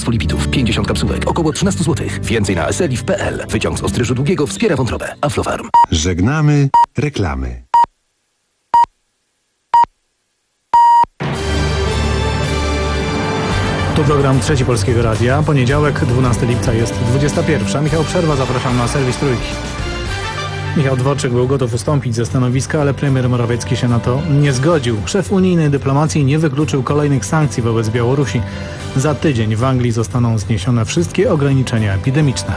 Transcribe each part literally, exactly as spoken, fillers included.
fosfolipidów, pięćdziesiąt kapsułek, około trzynaście złotych. Więcej na eseliv kropka p l. Wyciąg z ostryżu długiego wspiera wątrobę. Aflofarm. Żegnamy reklamy. Tu program Trzeci Polskiego Radia. Poniedziałek, dwunastego lipca, jest dwudziesta pierwsza. Michał Przerwa, zapraszam na serwis Trójki. Michał Dworczyk był gotów ustąpić ze stanowiska, ale premier Morawiecki się na to nie zgodził. Szef unijnej dyplomacji nie wykluczył kolejnych sankcji wobec Białorusi. Za tydzień w Anglii zostaną zniesione wszystkie ograniczenia epidemiczne.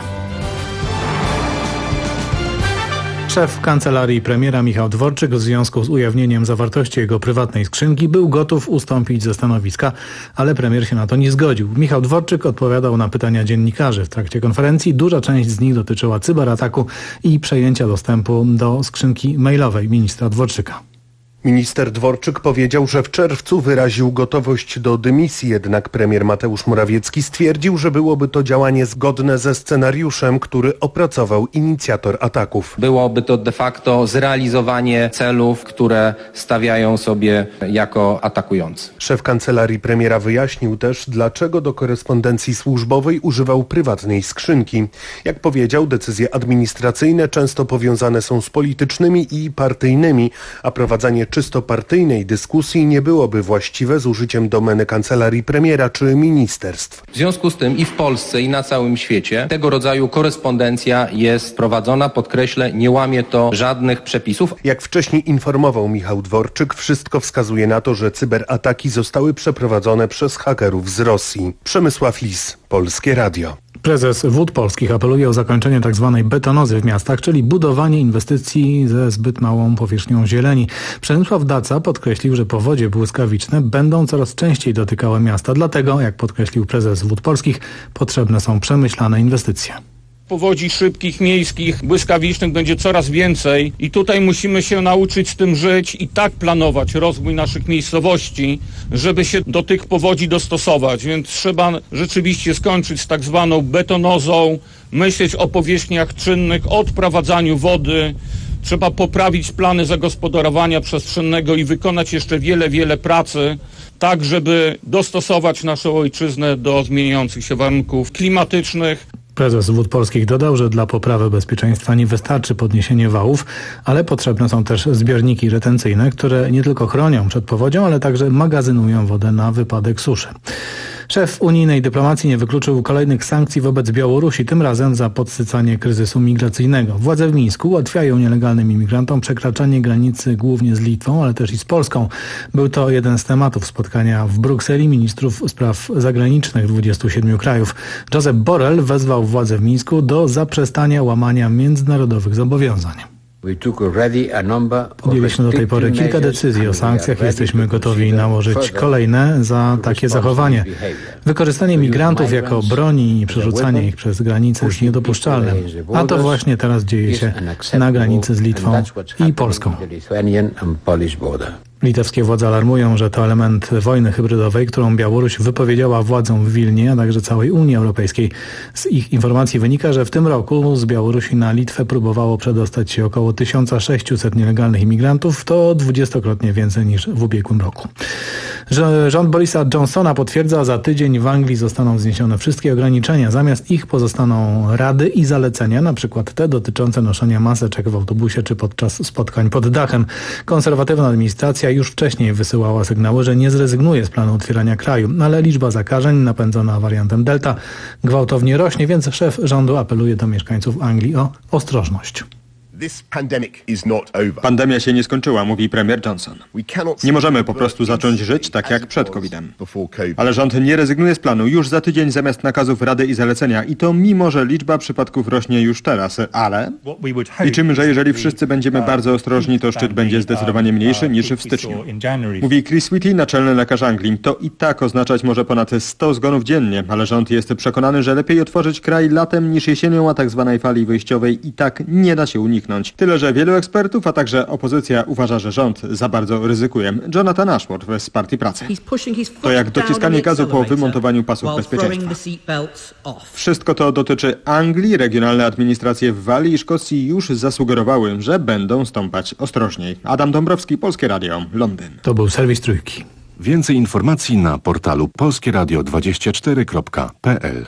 Szef kancelarii premiera Michał Dworczyk w związku z ujawnieniem zawartości jego prywatnej skrzynki był gotów ustąpić ze stanowiska, ale premier się na to nie zgodził. Michał Dworczyk odpowiadał na pytania dziennikarzy w trakcie konferencji. Duża część z nich dotyczyła cyberataku i przejęcia dostępu do skrzynki mailowej ministra Dworczyka. Minister Dworczyk powiedział, że w czerwcu wyraził gotowość do dymisji, jednak premier Mateusz Morawiecki stwierdził, że byłoby to działanie zgodne ze scenariuszem, który opracował inicjator ataków. Byłoby to de facto zrealizowanie celów, które stawiają sobie jako atakujący. Szef kancelarii premiera wyjaśnił też, dlaczego do korespondencji służbowej używał prywatnej skrzynki. Jak powiedział, decyzje administracyjne często powiązane są z politycznymi i partyjnymi, a prowadzenie czysto partyjnej dyskusji nie byłoby właściwe z użyciem domeny kancelarii premiera czy ministerstw. W związku z tym i w Polsce, i na całym świecie tego rodzaju korespondencja jest prowadzona. Podkreślę, nie łamie to żadnych przepisów. Jak wcześniej informował Michał Dworczyk, wszystko wskazuje na to, że cyberataki zostały przeprowadzone przez hakerów z Rosji. Przemysław Lis, Polskie Radio. Prezes Wód Polskich apeluje o zakończenie tzw. betonozy w miastach, czyli budowanie inwestycji ze zbyt małą powierzchnią zieleni. Przemysław Daca podkreślił, że powodzie błyskawiczne będą coraz częściej dotykały miasta. Dlatego, jak podkreślił prezes Wód Polskich, potrzebne są przemyślane inwestycje. Powodzi szybkich, miejskich, błyskawicznych będzie coraz więcej i tutaj musimy się nauczyć z tym żyć i tak planować rozwój naszych miejscowości, żeby się do tych powodzi dostosować, więc trzeba rzeczywiście skończyć z tak zwaną betonozą, myśleć o powierzchniach czynnych, o odprowadzaniu wody. Trzeba poprawić plany zagospodarowania przestrzennego i wykonać jeszcze wiele, wiele pracy, tak żeby dostosować naszą ojczyznę do zmieniających się warunków klimatycznych. Prezes Wód Polskich dodał, że dla poprawy bezpieczeństwa nie wystarczy podniesienie wałów, ale potrzebne są też zbiorniki retencyjne, które nie tylko chronią przed powodzią, ale także magazynują wodę na wypadek suszy. Szef unijnej dyplomacji nie wykluczył kolejnych sankcji wobec Białorusi, tym razem za podsycanie kryzysu migracyjnego. Władze w Mińsku ułatwiają nielegalnym imigrantom przekraczanie granicy głównie z Litwą, ale też i z Polską. Był to jeden z tematów spotkania w Brukseli ministrów spraw zagranicznych dwudziestu siedmiu krajów. Josep Borrell wezwał władze w Mińsku do zaprzestania łamania międzynarodowych zobowiązań. Podjęliśmy do tej pory kilka decyzji o sankcjach i jesteśmy gotowi nałożyć kolejne za takie zachowanie. Wykorzystanie migrantów jako broni i przerzucanie ich przez granicę jest niedopuszczalne. A to właśnie teraz dzieje się na granicy z Litwą i Polską. Litewskie władze alarmują, że to element wojny hybrydowej, którą Białoruś wypowiedziała władzom w Wilnie, a także całej Unii Europejskiej. Z ich informacji wynika, że w tym roku z Białorusi na Litwę próbowało przedostać się około tysiąc sześćset nielegalnych imigrantów, to dwudziestokrotnie więcej niż w ubiegłym roku. Rząd Borisa Johnsona potwierdza, za tydzień w Anglii zostaną zniesione wszystkie ograniczenia. Zamiast ich pozostaną rady i zalecenia, na przykład te dotyczące noszenia maseczek w autobusie czy podczas spotkań pod dachem. Konserwatywna administracja już wcześniej wysyłała sygnały, że nie zrezygnuje z planu otwierania kraju, ale liczba zakażeń napędzona wariantem Delta gwałtownie rośnie, więc szef rządu apeluje do mieszkańców Anglii o ostrożność. Pandemia się nie skończyła, mówi premier Johnson. Nie możemy po prostu zacząć żyć tak jak przed kowidem. Ale rząd nie rezygnuje z planu już za tydzień zamiast nakazów Rady i zalecenia i to mimo, że liczba przypadków rośnie już teraz. Ale liczymy, że jeżeli wszyscy będziemy bardzo ostrożni, to szczyt będzie zdecydowanie mniejszy niż w styczniu. Mówi Chris Whitty, naczelny lekarz Anglii. To i tak oznaczać może ponad sto zgonów dziennie, ale rząd jest przekonany, że lepiej otworzyć kraj latem niż jesienią, a tak zwanej fali wyjściowej i tak nie da się uniknąć. Tyle, że wielu ekspertów, a także opozycja uważa, że rząd za bardzo ryzykuje. Jonathan Ashworth z Partii Pracy. To jak dociskanie gazu po wymontowaniu pasów bezpieczeństwa. Wszystko to dotyczy Anglii. Regionalne administracje w Walii i Szkocji już zasugerowały, że będą stąpać ostrożniej. Adam Dąbrowski, Polskie Radio, Londyn. To był serwis Trójki. Więcej informacji na portalu polskie radio dwadzieścia cztery kropka p l.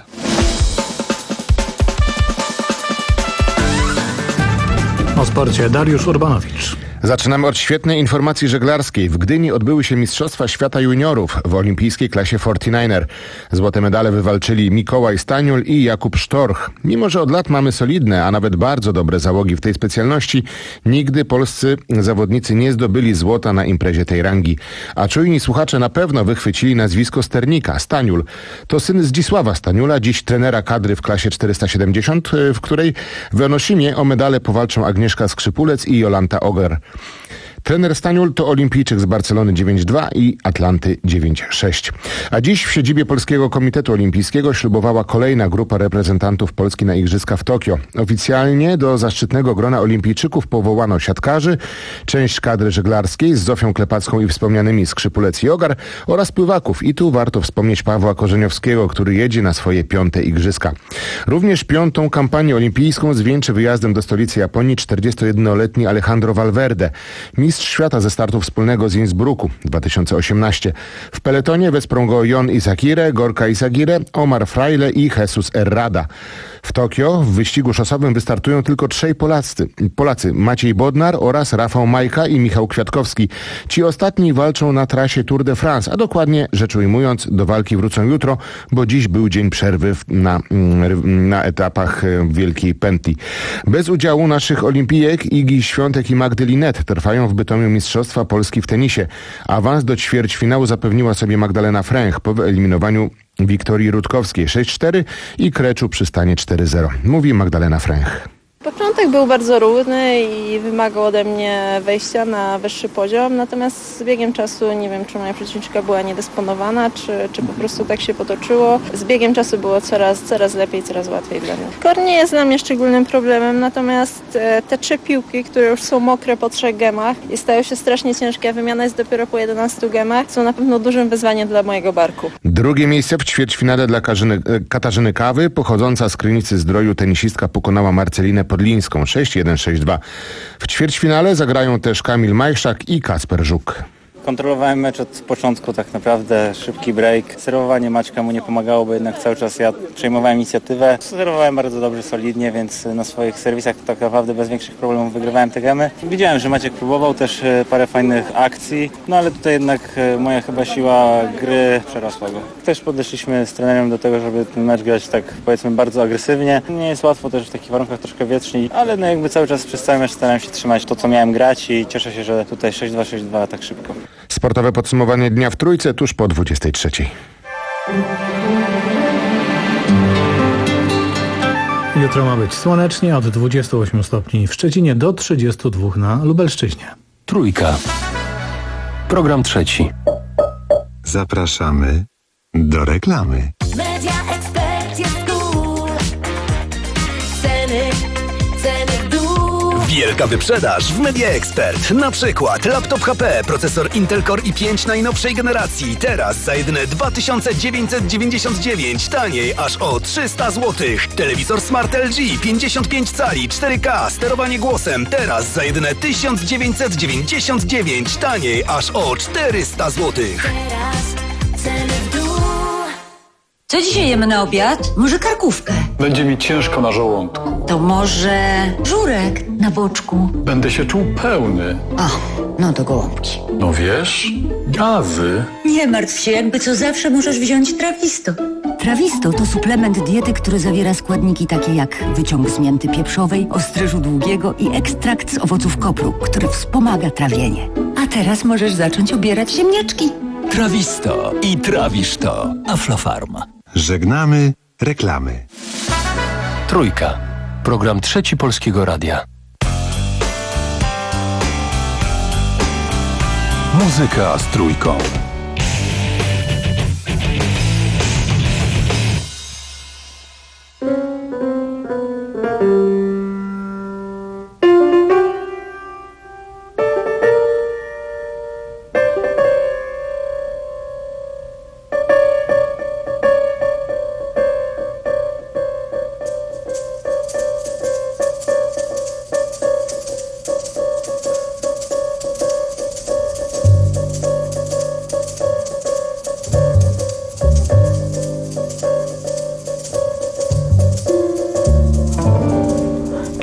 O sporcie Dariusz Urbanowicz. Zaczynamy od świetnej informacji żeglarskiej. W Gdyni odbyły się Mistrzostwa Świata Juniorów w olimpijskiej klasie czterdzieści dziewięć. Złote medale wywalczyli Mikołaj Staniul i Jakub Sztorch. Mimo że od lat mamy solidne, a nawet bardzo dobre załogi w tej specjalności, nigdy polscy zawodnicy nie zdobyli złota na imprezie tej rangi. A czujni słuchacze na pewno wychwycili nazwisko sternika. Staniul to syn Zdzisława Staniula, dziś trenera kadry w klasie czterysta siedemdziesiąt, w której w Enosimie o medale powalczą Agnieszka Skrzypulec i Jolanta Oger. Trener Staniul to olimpijczyk z Barcelony dziewięć dwa i Atlanty dziewięć sześć. A dziś w siedzibie Polskiego Komitetu Olimpijskiego ślubowała kolejna grupa reprezentantów Polski na Igrzyska w Tokio. Oficjalnie do zaszczytnego grona olimpijczyków powołano siatkarzy, część kadry żeglarskiej z Zofią Klepacką i wspomnianymi Skrzypulec i Ogar oraz pływaków. I tu warto wspomnieć Pawła Korzeniowskiego, który jedzie na swoje piąte Igrzyska. Również piątą kampanię olimpijską zwieńczy wyjazdem do stolicy Japonii czterdziestojednoletni Alejandro Valverde, mistrz świata ze startu wspólnego z Innsbrucku dwa tysiące osiemnaście. W peletonie wesprą go Jon Izagirre, Gorka Izagirre, Omar Fraile i Jesus Herrada. W Tokio w wyścigu szosowym wystartują tylko trzej Polacy. Polacy Maciej Bodnar oraz Rafał Majka i Michał Kwiatkowski. Ci ostatni walczą na trasie Tour de France, a dokładnie rzecz ujmując do walki wrócą jutro, bo dziś był dzień przerwy na, na etapach Wielkiej Pętli. Bez udziału naszych olimpijek Igi Świątek i Magdy Linet trwają w Bytomiu Mistrzostwa Polski w tenisie. Awans do ćwierćfinału zapewniła sobie Magdalena Fręch po wyeliminowaniu Wiktorii Rutkowskiej sześć cztery i Kreczu przy stanie cztery zero. Mówi Magdalena Fręch. Początek był bardzo równy i wymagał ode mnie wejścia na wyższy poziom, natomiast z biegiem czasu nie wiem, czy moja przeciwniczka była niedysponowana, czy, czy po prostu tak się potoczyło. Z biegiem czasu było coraz, coraz lepiej, coraz łatwiej dla mnie. Kor nie jest dla mnie szczególnym problemem, natomiast te trzy piłki, które już są mokre po trzech gemach i stają się strasznie ciężkie, a wymiana jest dopiero po jedenastu gemach, są na pewno dużym wyzwaniem dla mojego barku. Drugie miejsce w ćwierćfinale dla Karzyny, Katarzyny Kawy, pochodząca z Krynicy Zdroju tenisistka pokonała Marcelinę Podlińską sześć jeden sześć dwa. W ćwierćfinale zagrają też Kamil Majszak i Kasper Żuk. Kontrolowałem mecz od początku, tak naprawdę szybki break. Serwowanie Maćka mu nie pomagało, bo jednak cały czas ja przejmowałem inicjatywę. Serwowałem bardzo dobrze, solidnie, więc na swoich serwisach tak naprawdę bez większych problemów wygrywałem te gemy. Widziałem, że Maciek próbował też parę fajnych akcji, no ale tutaj jednak moja chyba siła gry przerosła go. Też podeszliśmy z trenerem do tego, żeby ten mecz grać tak powiedzmy bardzo agresywnie. Nie jest łatwo też w takich warunkach troszkę wietrzni, ale no jakby cały czas przez cały mecz starałem się trzymać to, co miałem grać i cieszę się, że tutaj sześć dwa sześć dwa tak szybko. Sportowe podsumowanie dnia w Trójce tuż po dwudziestej trzeciej. Jutro ma być słonecznie od dwudziestu ośmiu stopni w Szczecinie do trzydziestu dwóch na Lubelszczyźnie. Trójka. Program trzeci. Zapraszamy do reklamy. Media Expert jest cool. Ceny, ceny w dół. Wielka wyprzedaż w Media Expert. Na przykład laptop H P, procesor Intel Core i pięć najnowszej generacji. Teraz za jedyne dwa tysiące dziewięćset dziewięćdziesiąt dziewięć, taniej aż o trzysta złotych. Telewizor Smart L G pięćdziesiąt pięć cali, cztery K, sterowanie głosem. Teraz za jedyne tysiąc dziewięćset dziewięćdziesiąt dziewięć, taniej aż o czterysta złotych. Teraz ceny w dół. Co dzisiaj jemy na obiad? Może karkówkę? Będzie mi ciężko na żołądku. To może żurek na boczku? Będę się czuł pełny. O, no to gołąbki. No wiesz, gazy. Nie martw się, jakby co zawsze możesz wziąć Trawisto. Trawisto to suplement diety, który zawiera składniki takie jak wyciąg z mięty pieprzowej, ostryżu długiego i ekstrakt z owoców kopru, który wspomaga trawienie. A teraz możesz zacząć obierać ziemniaczki. Trawisto i trawisz to. Aflofarm. Żegnamy reklamy. Trójka. Program trzeci Polskiego Radia. Muzyka z trójką.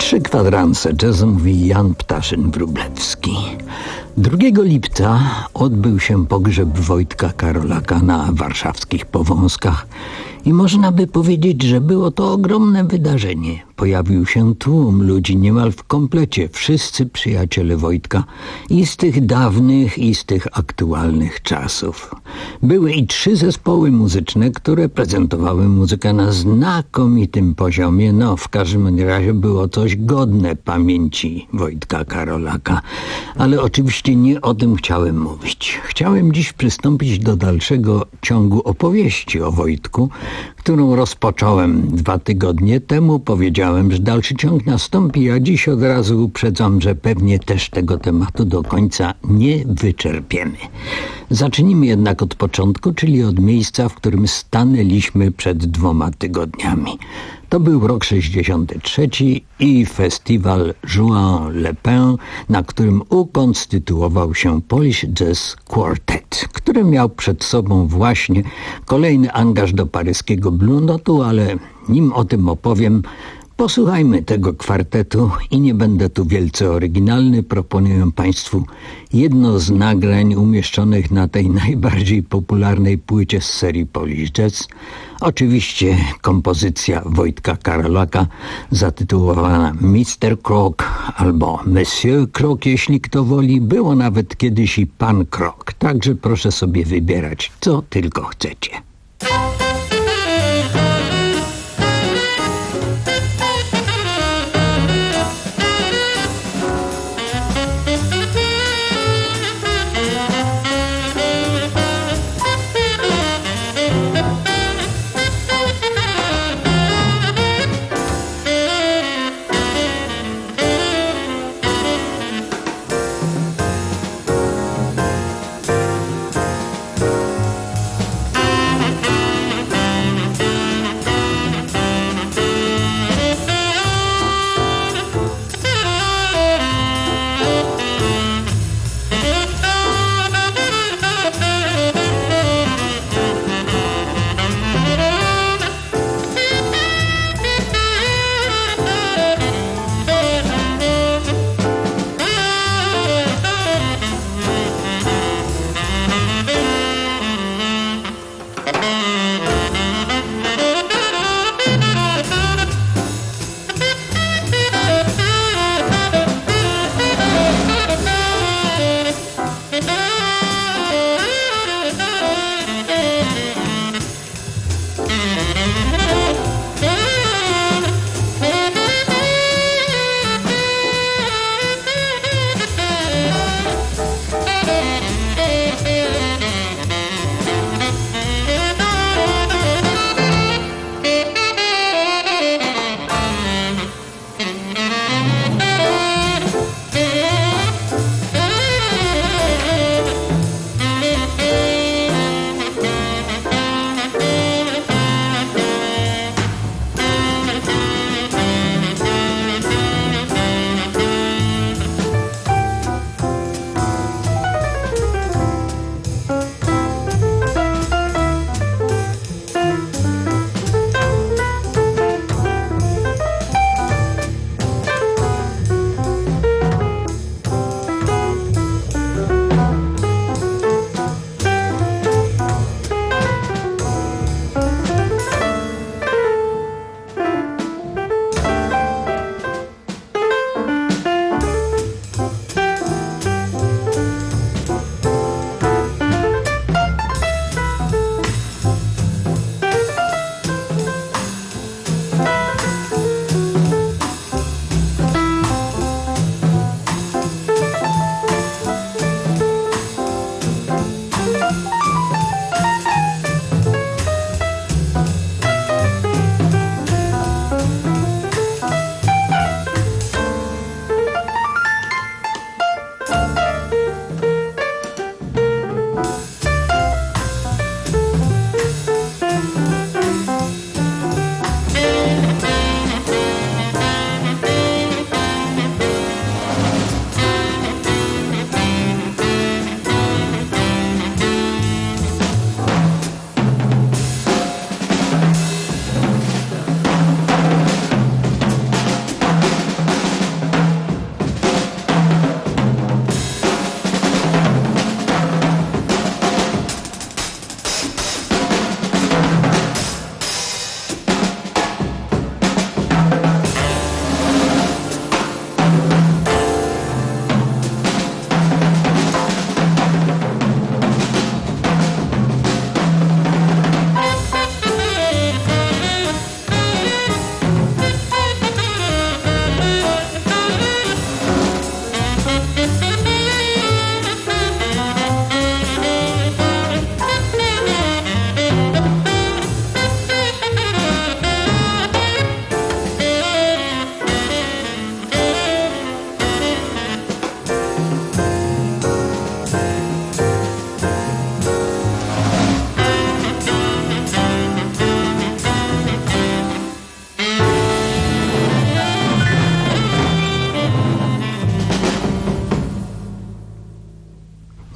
Trzy kwadranse jazzu, mówi Jan Ptaszyn-Wróblewski. drugiego lipca odbył się pogrzeb Wojtka Karolaka na warszawskich Powązkach i można by powiedzieć, że było to ogromne wydarzenie. Pojawił się tłum ludzi niemal w komplecie, wszyscy przyjaciele Wojtka i z tych dawnych, i z tych aktualnych czasów. Były i trzy zespoły muzyczne, które prezentowały muzykę na znakomitym poziomie. No, w każdym razie było coś godne pamięci Wojtka Karolaka. Ale oczywiście nie o tym chciałem mówić. Chciałem dziś przystąpić do dalszego ciągu opowieści o Wojtku, którą rozpocząłem dwa tygodnie temu. Powiedziałem, że dalszy ciąg nastąpi, a dziś od razu uprzedzam, że pewnie też tego tematu do końca nie wyczerpiemy. Zacznijmy jednak od początku, czyli od miejsca, w którym stanęliśmy przed dwoma tygodniami. To był rok sześćdziesiąty trzeci i festiwal Juan Le Pen, na którym ukonstytuował się Polish Jazz Quartet, który miał przed sobą właśnie kolejny angaż do paryskiego Blue Note'u, ale nim o tym opowiem, posłuchajmy tego kwartetu i nie będę tu wielce oryginalny. Proponuję Państwu jedno z nagrań umieszczonych na tej najbardziej popularnej płycie z serii Polish Jazz. Oczywiście kompozycja Wojtka Karolaka zatytułowana mister Krok albo Monsieur Krok, jeśli kto woli. Było nawet kiedyś i Pan Krok, także proszę sobie wybierać, co tylko chcecie. Thank you.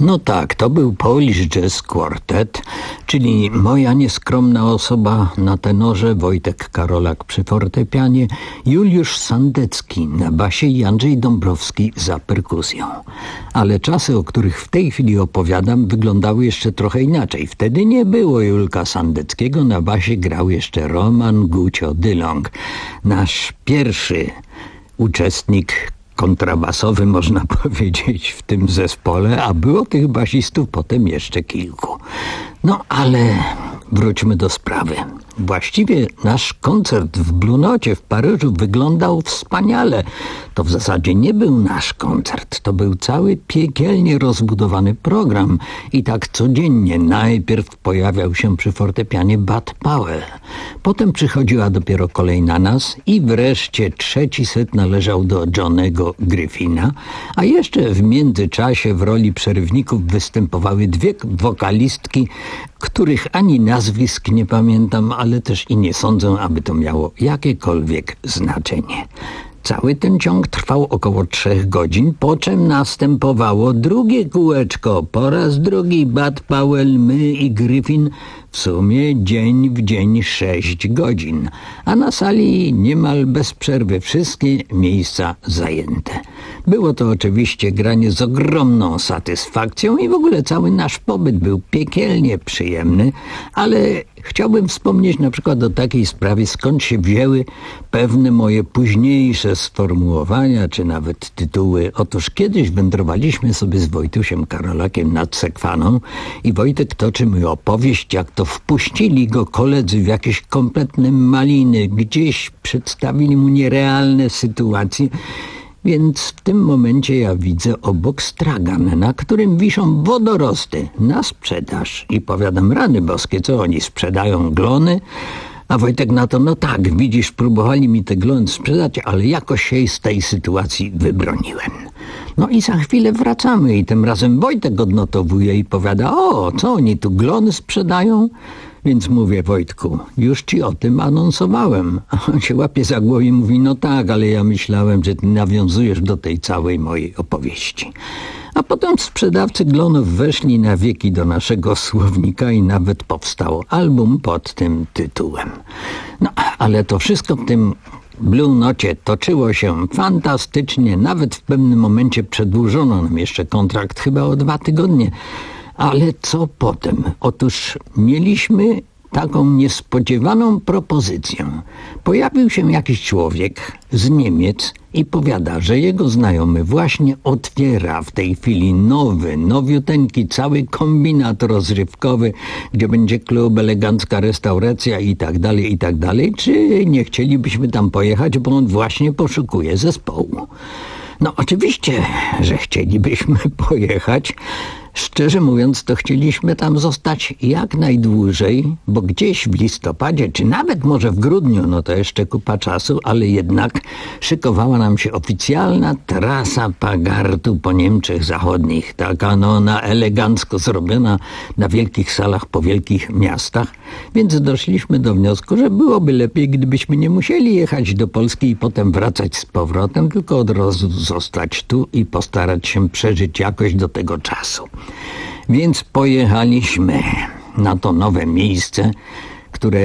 No tak, to był Polish Jazz Quartet, czyli moja nieskromna osoba na tenorze, Wojtek Karolak przy fortepianie, Juliusz Sandecki na basie i Andrzej Dąbrowski za perkusją. Ale czasy, o których w tej chwili opowiadam, wyglądały jeszcze trochę inaczej. Wtedy nie było Julka Sandeckiego, na basie grał jeszcze Roman Gucio-Dylong, nasz pierwszy uczestnik kontrabasowy, można powiedzieć, w tym zespole, a było tych basistów potem jeszcze kilku. No ale wróćmy do sprawy. Właściwie nasz koncert w Blue Nocie w Paryżu wyglądał wspaniale. To w zasadzie nie był nasz koncert, to był cały piekielnie rozbudowany program i tak codziennie. Najpierw pojawiał się przy fortepianie Bud Powell, potem przychodziła dopiero kolej na nas i wreszcie trzeci set należał do Johnego Griffina, a jeszcze w międzyczasie w roli przerywników występowały dwie wokalistki, których ani nazwisk nie pamiętam, ale też i nie sądzę, aby to miało jakiekolwiek znaczenie. Cały ten ciąg trwał około trzech godzin, po czym następowało drugie kółeczko. Po raz drugi Bud Powell, my i Griffin, w sumie dzień w dzień sześć godzin. A na sali niemal bez przerwy wszystkie miejsca zajęte. Było to oczywiście granie z ogromną satysfakcją i w ogóle cały nasz pobyt był piekielnie przyjemny, ale chciałbym wspomnieć na przykład o takiej sprawie, skąd się wzięły pewne moje późniejsze sformułowania, czy nawet tytuły. Otóż kiedyś wędrowaliśmy sobie z Wojtusiem Karolakiem nad Sekwaną i Wojtek toczy mi opowieść, jak to wpuścili go koledzy w jakieś kompletne maliny, gdzieś przedstawili mu nierealne sytuacje. Więc w tym momencie ja widzę obok stragan, na którym wiszą wodorosty na sprzedaż. I powiadam, rany boskie, co oni sprzedają, glony? A Wojtek na to, no tak, widzisz, próbowali mi te glony sprzedać, ale jakoś się z tej sytuacji wybroniłem. No i za chwilę wracamy i tym razem Wojtek odnotowuje i powiada, o, co oni tu glony sprzedają? Więc mówię, Wojtku, już ci o tym anonsowałem. A on się łapie za głowę i mówi, no tak, ale ja myślałem, że ty nawiązujesz do tej całej mojej opowieści. A potem sprzedawcy glonów weszli na wieki do naszego słownika i nawet powstał album pod tym tytułem. No, ale to wszystko w tym Blue Nocie toczyło się fantastycznie. Nawet w pewnym momencie przedłużono nam jeszcze kontrakt chyba o dwa tygodnie. Ale co potem? Otóż mieliśmy taką niespodziewaną propozycję. Pojawił się jakiś człowiek z Niemiec i powiada, że jego znajomy właśnie otwiera w tej chwili nowy, nowiuteńki, cały kombinat rozrywkowy, gdzie będzie klub, elegancka restauracja i tak dalej, i tak dalej. Czy nie chcielibyśmy tam pojechać, bo on właśnie poszukuje zespołu? No oczywiście, że chcielibyśmy pojechać. Szczerze mówiąc, to chcieliśmy tam zostać jak najdłużej, bo gdzieś w listopadzie, czy nawet może w grudniu, no to jeszcze kupa czasu, ale jednak szykowała nam się oficjalna trasa Pagartu po Niemczech Zachodnich. Taka no na elegancko zrobiona na wielkich salach po wielkich miastach. Więc doszliśmy do wniosku, że byłoby lepiej, gdybyśmy nie musieli jechać do Polski i potem wracać z powrotem, tylko od razu zostać tu i postarać się przeżyć jakoś do tego czasu. Więc pojechaliśmy na to nowe miejsce, które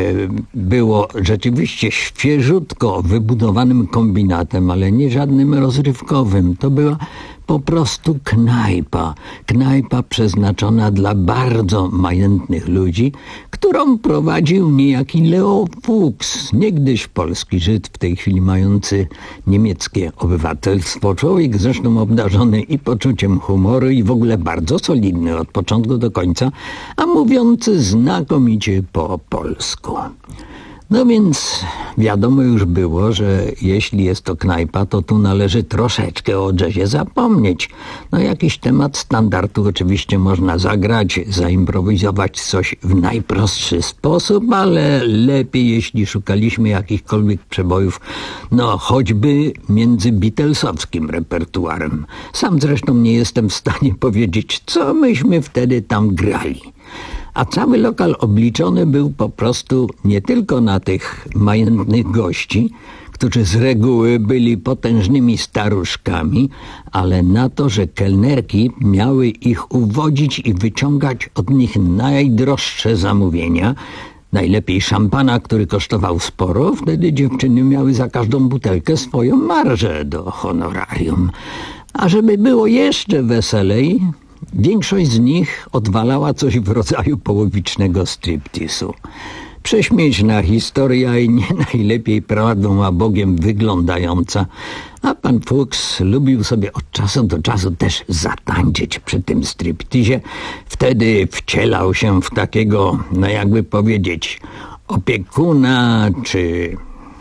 było rzeczywiście świeżutko wybudowanym kombinatem, ale nie żadnym rozrywkowym. To była po prostu knajpa. Knajpa przeznaczona dla bardzo majętnych ludzi, którą prowadził niejaki Leo Fuchs, niegdyś polski Żyd, w tej chwili mający niemieckie obywatelstwo. Człowiek zresztą obdarzony i poczuciem humoru i w ogóle bardzo solidny od początku do końca, a mówiący znakomicie po polsku. No więc wiadomo już było, że jeśli jest to knajpa, to tu należy troszeczkę o jazzie zapomnieć. No jakiś temat standardu oczywiście można zagrać, zaimprowizować coś w najprostszy sposób, ale lepiej jeśli szukaliśmy jakichkolwiek przebojów, no choćby między Beatlesowskim repertuarem. Sam zresztą nie jestem w stanie powiedzieć, co myśmy wtedy tam grali. A cały lokal obliczony był po prostu nie tylko na tych majętnych gości, którzy z reguły byli potężnymi staruszkami, ale na to, że kelnerki miały ich uwodzić i wyciągać od nich najdroższe zamówienia, najlepiej szampana, który kosztował sporo, wtedy dziewczyny miały za każdą butelkę swoją marżę do honorarium. A żeby było jeszcze weselej, większość z nich odwalała coś w rodzaju połowicznego striptizu. Prześmieszna historia i nie najlepiej prawdą a Bogiem wyglądająca, a pan Fuchs lubił sobie od czasu do czasu też zatańczyć przy tym striptizie. Wtedy wcielał się w takiego, no jakby powiedzieć, opiekuna czy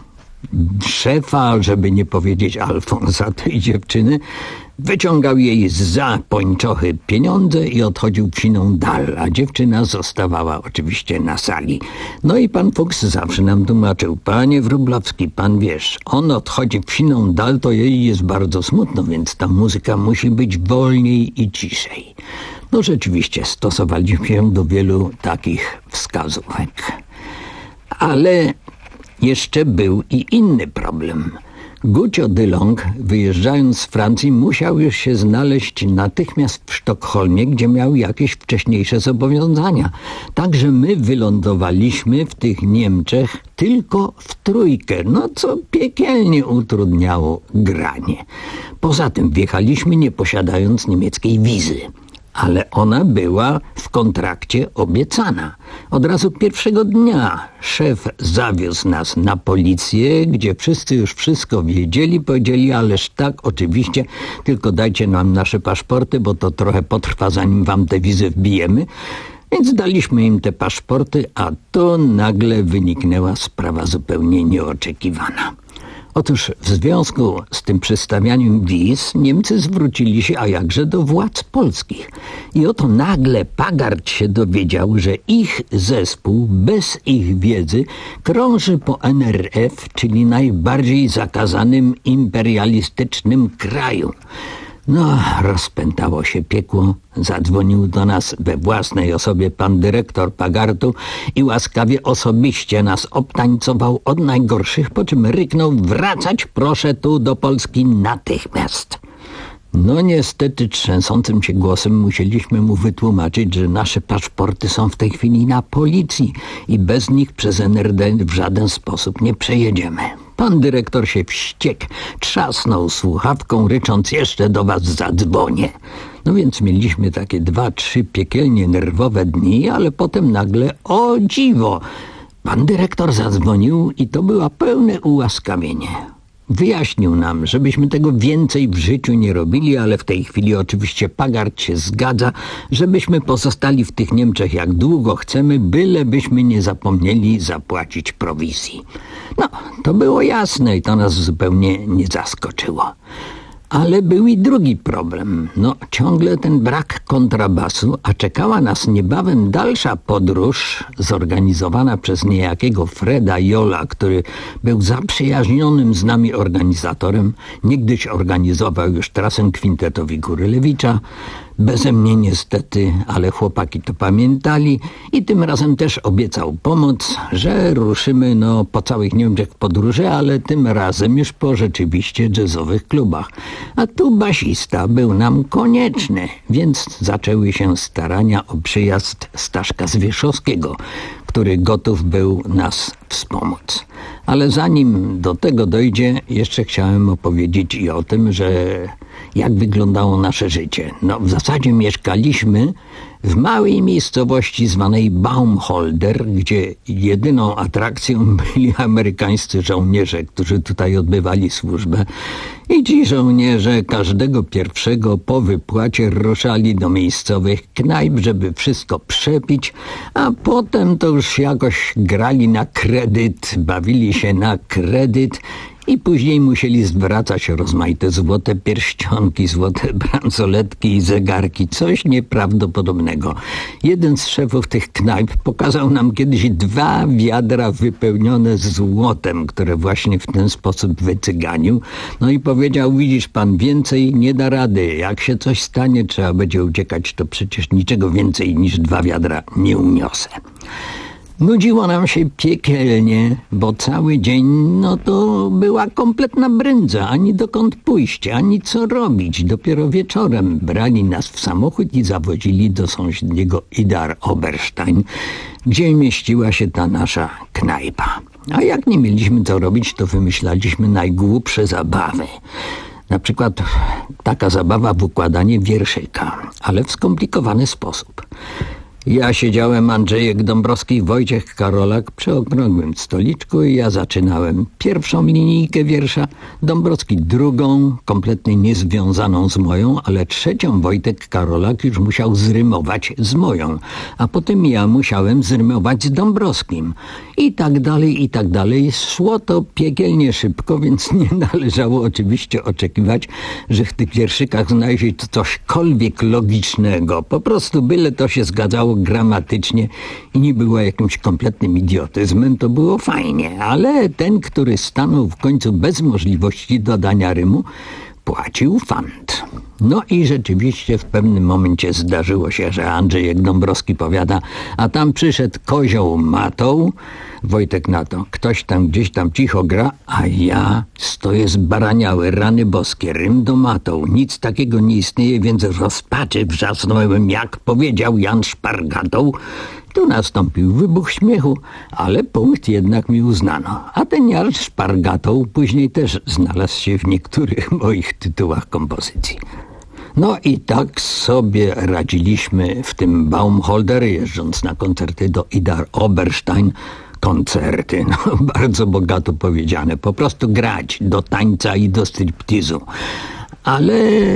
szefa, żeby nie powiedzieć Alfonsa tej dziewczyny. Wyciągał jej zza pończochy pieniądze i odchodził w siną dal, a dziewczyna zostawała oczywiście na sali. No i pan Fuchs zawsze nam tłumaczył: panie Wróblewski, pan wiesz, on odchodzi w siną dal, to jej jest bardzo smutno, więc ta muzyka musi być wolniej i ciszej. No rzeczywiście stosowaliśmy się do wielu takich wskazówek. Ale jeszcze był i inny problem. Gucio Dylong, wyjeżdżając z Francji, musiał już się znaleźć natychmiast w Sztokholmie, gdzie miał jakieś wcześniejsze zobowiązania. Także my wylądowaliśmy w tych Niemczech tylko w trójkę, no co piekielnie utrudniało granie. Poza tym wjechaliśmy nie posiadając niemieckiej wizy. Ale ona była w kontrakcie obiecana. Od razu pierwszego dnia szef zawiózł nas na policję, gdzie wszyscy już wszystko wiedzieli, powiedzieli: ależ tak, oczywiście, tylko dajcie nam nasze paszporty, bo to trochę potrwa, zanim wam te wizy wbijemy. Więc daliśmy im te paszporty, a to nagle wyniknęła sprawa zupełnie nieoczekiwana. Otóż w związku z tym przedstawianiem wiz Niemcy zwrócili się, a jakże, do władz polskich. I oto nagle Pagart się dowiedział, że ich zespół bez ich wiedzy krąży po N R F, czyli najbardziej zakazanym imperialistycznym kraju. No, rozpętało się piekło. Zadzwonił do nas we własnej osobie pan dyrektor Pagartu i łaskawie osobiście nas obtańcował od najgorszych, po czym ryknął: wracać proszę tu do Polski natychmiast. No niestety trzęsącym się głosem musieliśmy mu wytłumaczyć, że nasze paszporty są w tej chwili na policji i bez nich przez N R D w żaden sposób nie przejedziemy. Pan dyrektor się wściekł, trzasnął słuchawką, rycząc: jeszcze do was zadzwonię. No więc mieliśmy takie dwa, trzy piekielnie nerwowe dni, ale potem nagle, o dziwo, pan dyrektor zadzwonił i to było pełne ułaskawienie. Wyjaśnił nam, żebyśmy tego więcej w życiu nie robili, ale w tej chwili oczywiście Pagart się zgadza, żebyśmy pozostali w tych Niemczech jak długo chcemy, bylebyśmy nie zapomnieli zapłacić prowizji. No, to było jasne i to nas zupełnie nie zaskoczyło. Ale był i drugi problem. No, ciągle ten brak kontrabasu, a czekała nas niebawem dalsza podróż zorganizowana przez niejakiego Freda Jola, który był zaprzyjaźnionym z nami organizatorem. Niegdyś organizował już trasę kwintetowi Górylewicza. Beze mnie niestety, ale chłopaki to pamiętali i tym razem też obiecał pomoc, że ruszymy no po całych Niemczech w podróży, ale tym razem już po rzeczywiście jazzowych klubach. A tu basista był nam konieczny, więc zaczęły się starania o przyjazd Staszka Zwierzchowskiego, który gotów był nas wspomóc. Ale zanim do tego dojdzie, jeszcze chciałem opowiedzieć i o tym, że jak wyglądało nasze życie. No w zasadzie mieszkaliśmy w małej miejscowości zwanej Baumholder, gdzie jedyną atrakcją byli amerykańscy żołnierze, którzy tutaj odbywali służbę. I ci żołnierze każdego pierwszego po wypłacie ruszali do miejscowych knajp, żeby wszystko przepić, a potem to już jakoś grali na kredyt, bawili się na kredyt i później musieli zwracać rozmaite złote pierścionki, złote bransoletki i zegarki. Coś nieprawdopodobnego. Jeden z szefów tych knajp pokazał nam kiedyś dwa wiadra wypełnione złotem, które właśnie w ten sposób wycyganił. No i powiedział: widzisz pan, więcej nie da rady. Jak się coś stanie, trzeba będzie uciekać, to przecież niczego więcej niż dwa wiadra nie uniosę. Nudziło nam się piekielnie, bo cały dzień no to była kompletna brędza, ani dokąd pójść, ani co robić. Dopiero wieczorem brali nas w samochód i zawozili do sąsiedniego Idar Oberstein, gdzie mieściła się ta nasza knajpa. A jak nie mieliśmy co robić, to wymyślaliśmy najgłupsze zabawy. Na przykład taka zabawa w układanie wierszyka, ale w skomplikowany sposób. Ja siedziałem, Andrzejek Dąbrowski, Wojciech Karolak przy okrągłym stoliczku i ja zaczynałem pierwszą linijkę wiersza, Dąbrowski drugą, kompletnie niezwiązaną z moją, ale trzecią Wojtek Karolak już musiał zrymować z moją, a potem ja musiałem zrymować z Dąbrowskim. I tak dalej, i tak dalej. Szło to piekielnie szybko, więc nie należało oczywiście oczekiwać, że w tych wierszykach znajdzie cośkolwiek logicznego. Po prostu byle to się zgadzało gramatycznie i nie było jakimś kompletnym idiotyzmem, to było fajnie, ale ten, który stanął w końcu bez możliwości dodania rymu, płacił fant. No i rzeczywiście w pewnym momencie zdarzyło się, że Andrzejek Dąbrowski powiada, a tam przyszedł kozioł matą, Wojtek na to, ktoś tam gdzieś tam cicho gra, a ja stoję zbaraniały, rany boskie, rym do matą, nic takiego nie istnieje, więc rozpaczy wrzasnąłem, jak powiedział Jan Szpargatą. Tu nastąpił wybuch śmiechu, ale punkt jednak mi uznano. A ten Jan Szpargatą później też znalazł się w niektórych moich tytułach kompozycji. No i tak sobie radziliśmy w tym Baumholder, jeżdżąc na koncerty do Idar Oberstein. Koncerty, no bardzo bogato powiedziane, po prostu grać do tańca i do striptizu. Ale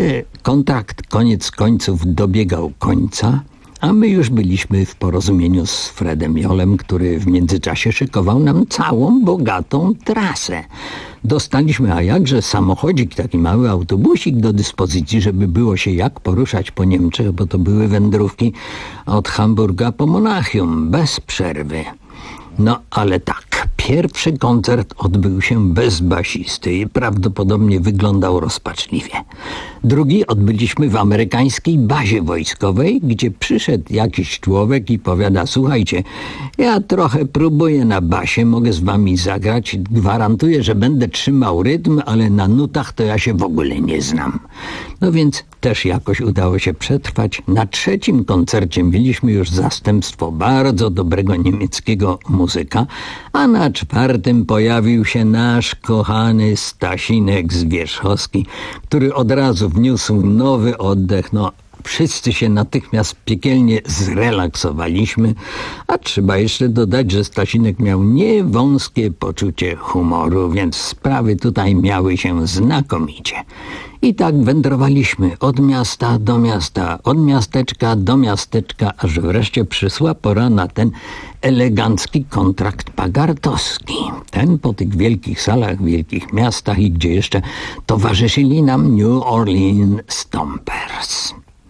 kontrakt koniec końców dobiegał końca, a my już byliśmy w porozumieniu z Fredem Jolem, który w międzyczasie szykował nam całą bogatą trasę. Dostaliśmy, a jakże, samochodzik, taki mały autobusik do dyspozycji, żeby było się jak poruszać po Niemczech, bo to były wędrówki od Hamburga po Monachium, bez przerwy. No, ale tak, pierwszy koncert odbył się bez basisty i prawdopodobnie wyglądał rozpaczliwie. Drugi odbyliśmy w amerykańskiej bazie wojskowej, gdzie przyszedł jakiś człowiek i powiada, słuchajcie, ja trochę próbuję na basie, mogę z wami zagrać, gwarantuję, że będę trzymał rytm, ale na nutach to ja się w ogóle nie znam. No więc też jakoś udało się przetrwać. Na trzecim koncercie mieliśmy już zastępstwo bardzo dobrego niemieckiego muzyka, a na czwartym pojawił się nasz kochany Stasinek Zwierzchowski, który od razu wniósł nowy oddech. No, wszyscy się natychmiast piekielnie zrelaksowaliśmy, a trzeba jeszcze dodać, że Stasinek miał niewąskie poczucie humoru, więc sprawy tutaj miały się znakomicie. I tak wędrowaliśmy od miasta do miasta, od miasteczka do miasteczka, aż wreszcie przyszła pora na ten elegancki kontrakt pagartowski. Ten po tych wielkich salach, wielkich miastach i gdzie jeszcze towarzyszyli nam New Orleans Stompers.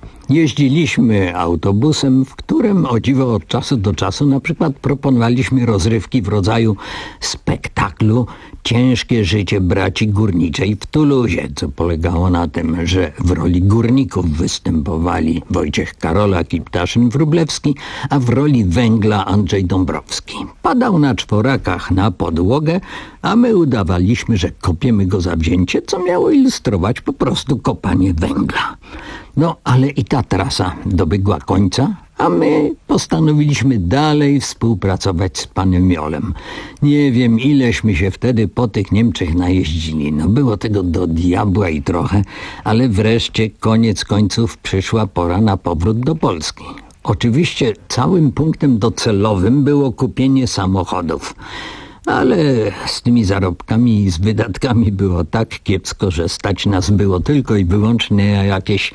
Jeździliśmy autobusem, w którym o dziwo od czasu do czasu na przykład proponowaliśmy rozrywki w rodzaju spektaklu Ciężkie życie braci górniczej w Tuluzie, co polegało na tym, że w roli górników występowali Wojciech Karolak i Ptaszyn Wróblewski, a w roli węgla Andrzej Dąbrowski. Padał na czworakach na podłogę, a my udawaliśmy, że kopiemy go za wzięcie, co miało ilustrować po prostu kopanie węgla. No, ale i ta trasa dobiegła końca, a my postanowiliśmy dalej współpracować z panem Jolem. Nie wiem, ileśmy się wtedy po tych Niemczech najeździli. No, było tego do diabła i trochę, ale wreszcie koniec końców przyszła pora na powrót do Polski. Oczywiście całym punktem docelowym było kupienie samochodów. Ale z tymi zarobkami i z wydatkami było tak kiepsko, że stać nas było tylko i wyłącznie na jakieś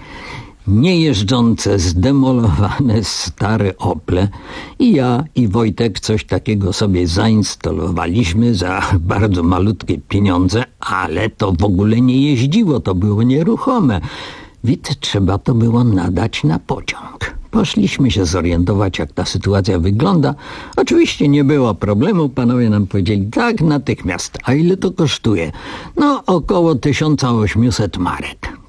niejeżdżące, zdemolowane stare Ople. I ja i Wojtek coś takiego sobie zainstalowaliśmy za bardzo malutkie pieniądze, ale to w ogóle nie jeździło, to było nieruchome. Wid trzeba to było nadać na pociąg. Poszliśmy się zorientować, jak ta sytuacja wygląda. Oczywiście nie było problemu, panowie nam powiedzieli, tak, natychmiast. A ile to kosztuje? No, około tysiąc osiemset marek.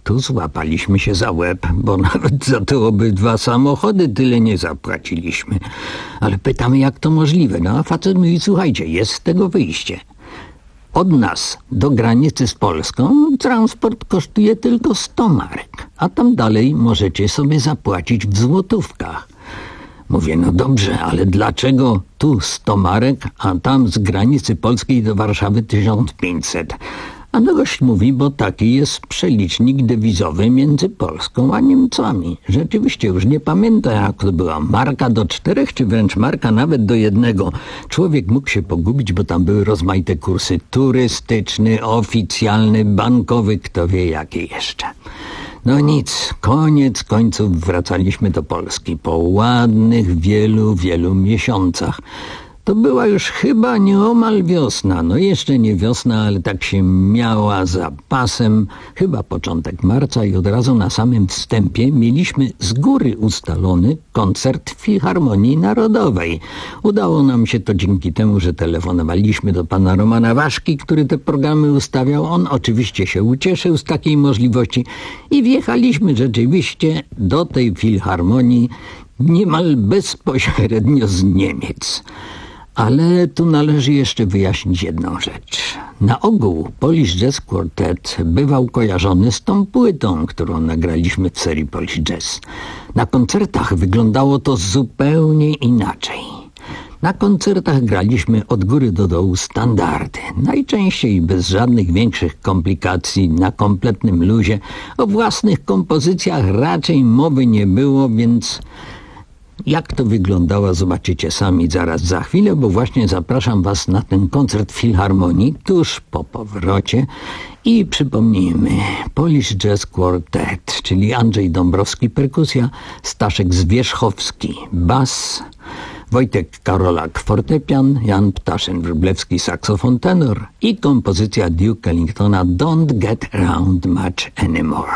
Tu złapaliśmy się za łeb, bo nawet za te obydwa samochody tyle nie zapłaciliśmy. Ale pytamy, jak to możliwe. No a facet mówi, słuchajcie, jest z tego wyjście. Od nas do granicy z Polską transport kosztuje tylko sto marek, a tam dalej możecie sobie zapłacić w złotówkach. Mówię, no dobrze, ale dlaczego tu sto marek, a tam z granicy polskiej do Warszawy tysiąc pięćset? A no gość mówi, bo taki jest przelicznik dewizowy między Polską a Niemcami. Rzeczywiście już nie pamiętam, jak to była. Marka do czterech, czy wręcz marka nawet do jednego. Człowiek mógł się pogubić, bo tam były rozmaite kursy turystyczny, oficjalny, bankowy, kto wie jakie jeszcze. No nic, koniec końców wracaliśmy do Polski po ładnych wielu, wielu miesiącach. To była już chyba nieomal wiosna, no jeszcze nie wiosna, ale tak się miała za pasem, chyba początek marca i od razu na samym wstępie mieliśmy z góry ustalony koncert w Filharmonii Narodowej. Udało nam się to dzięki temu, że telefonowaliśmy do pana Romana Waszki, który te programy ustawiał. On oczywiście się ucieszył z takiej możliwości i wjechaliśmy rzeczywiście do tej Filharmonii niemal bezpośrednio z Niemiec. Ale tu należy jeszcze wyjaśnić jedną rzecz. Na ogół Polish Jazz Quartet bywał kojarzony z tą płytą, którą nagraliśmy w serii Polish Jazz. Na koncertach wyglądało to zupełnie inaczej. Na koncertach graliśmy od góry do dołu standardy. Najczęściej bez żadnych większych komplikacji, na kompletnym luzie. O własnych kompozycjach raczej mowy nie było, więc... Jak to wyglądało, zobaczycie sami zaraz za chwilę, bo właśnie zapraszam was na ten koncert w Filharmonii tuż po powrocie. I przypomnijmy, Polish Jazz Quartet, czyli Andrzej Dąbrowski perkusja, Staszek Zwierzchowski bas, Wojtek Karolak fortepian, Jan Ptaszyn-Wróblewski saksofon tenor i kompozycja Duke Ellingtona Don't Get Around Much Anymore.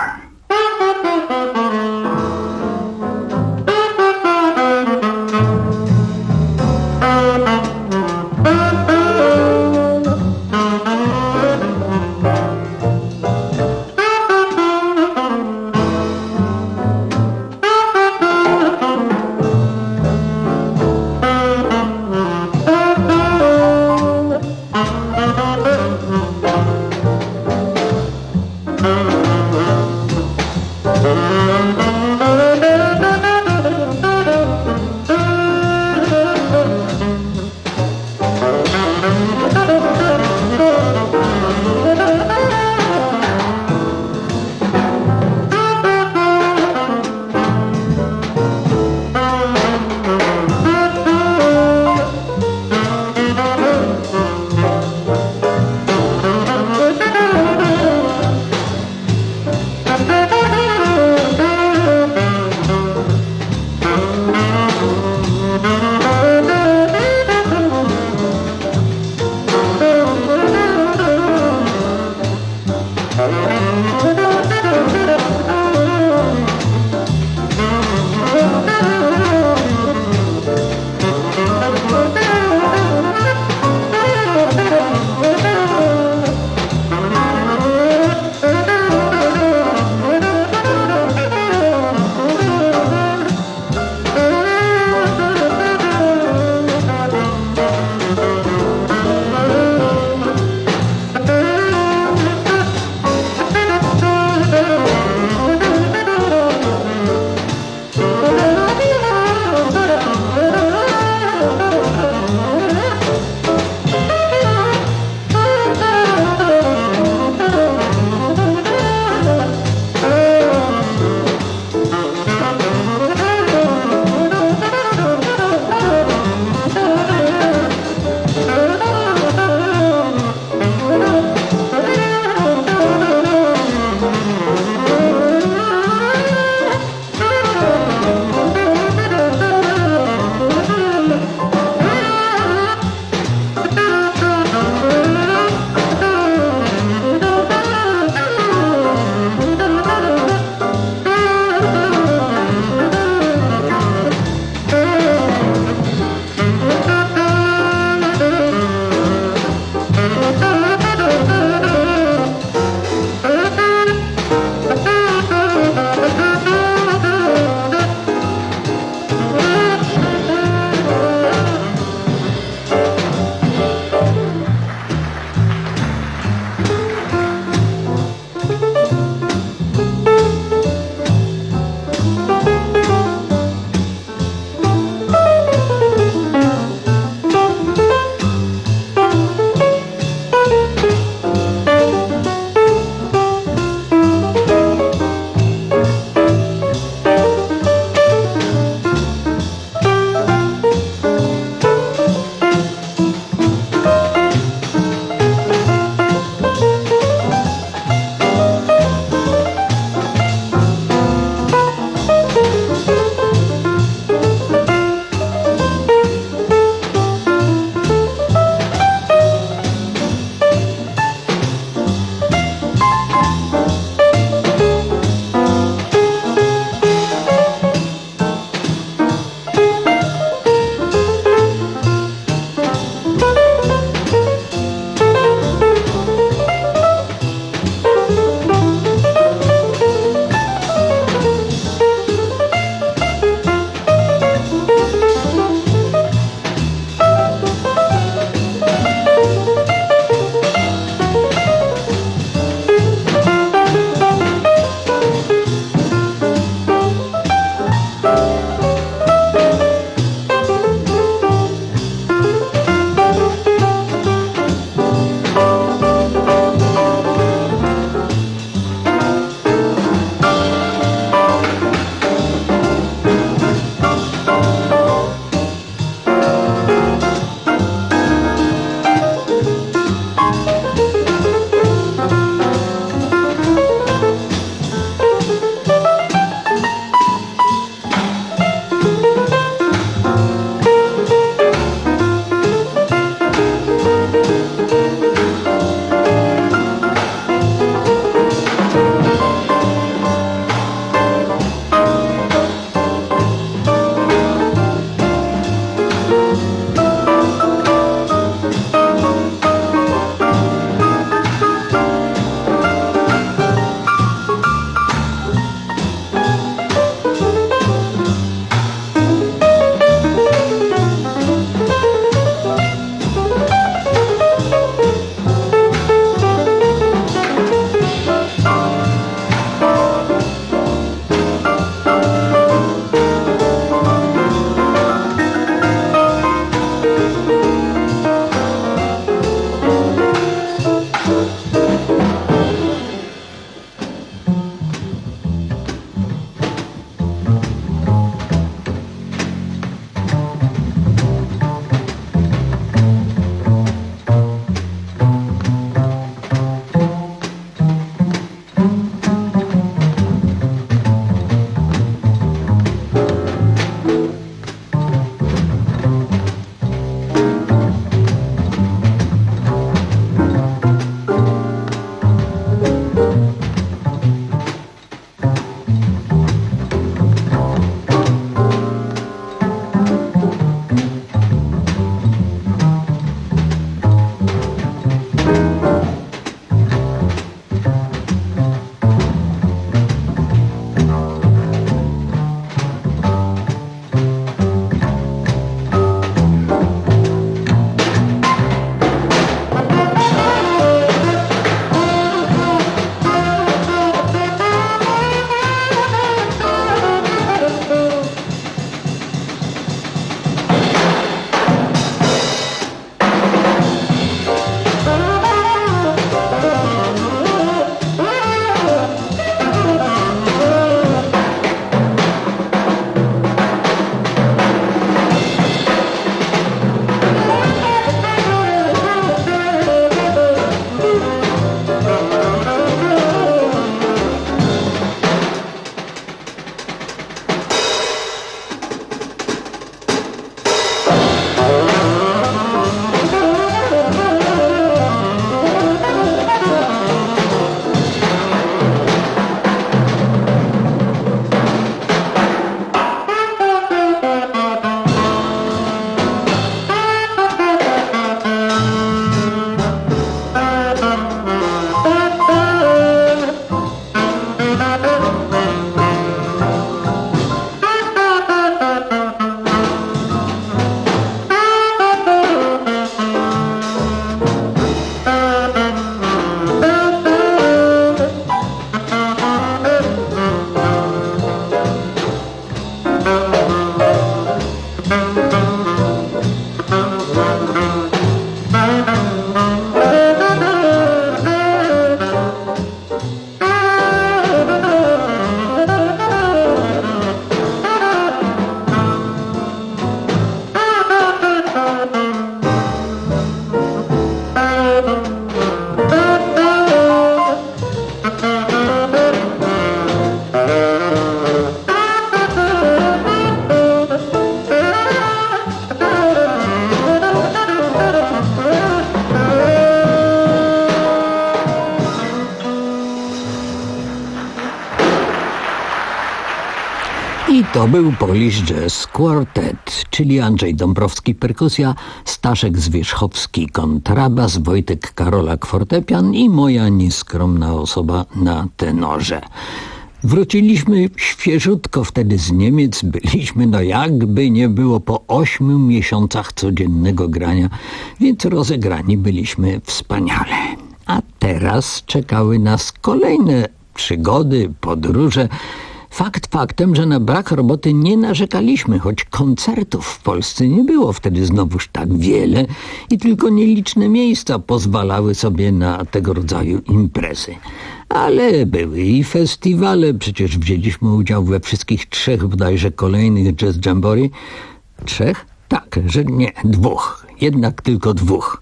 To był Polish Jazz Quartet, czyli Andrzej Dąbrowski perkusja, Staszek Zwierzchowski kontrabas, Wojtek Karolak fortepian i moja nieskromna osoba na tenorze. Wróciliśmy świeżutko wtedy z Niemiec, byliśmy no jakby nie było po ośmiu miesiącach codziennego grania, więc rozegrani byliśmy wspaniale. A teraz czekały nas kolejne przygody, podróże. Fakt faktem, że na brak roboty nie narzekaliśmy, choć koncertów w Polsce nie było wtedy znowuż tak wiele i tylko nieliczne miejsca pozwalały sobie na tego rodzaju imprezy. Ale były i festiwale, przecież wzięliśmy udział we wszystkich trzech bodajże kolejnych Jazz Jamboree. Trzech? Tak, że nie, dwóch, jednak tylko dwóch.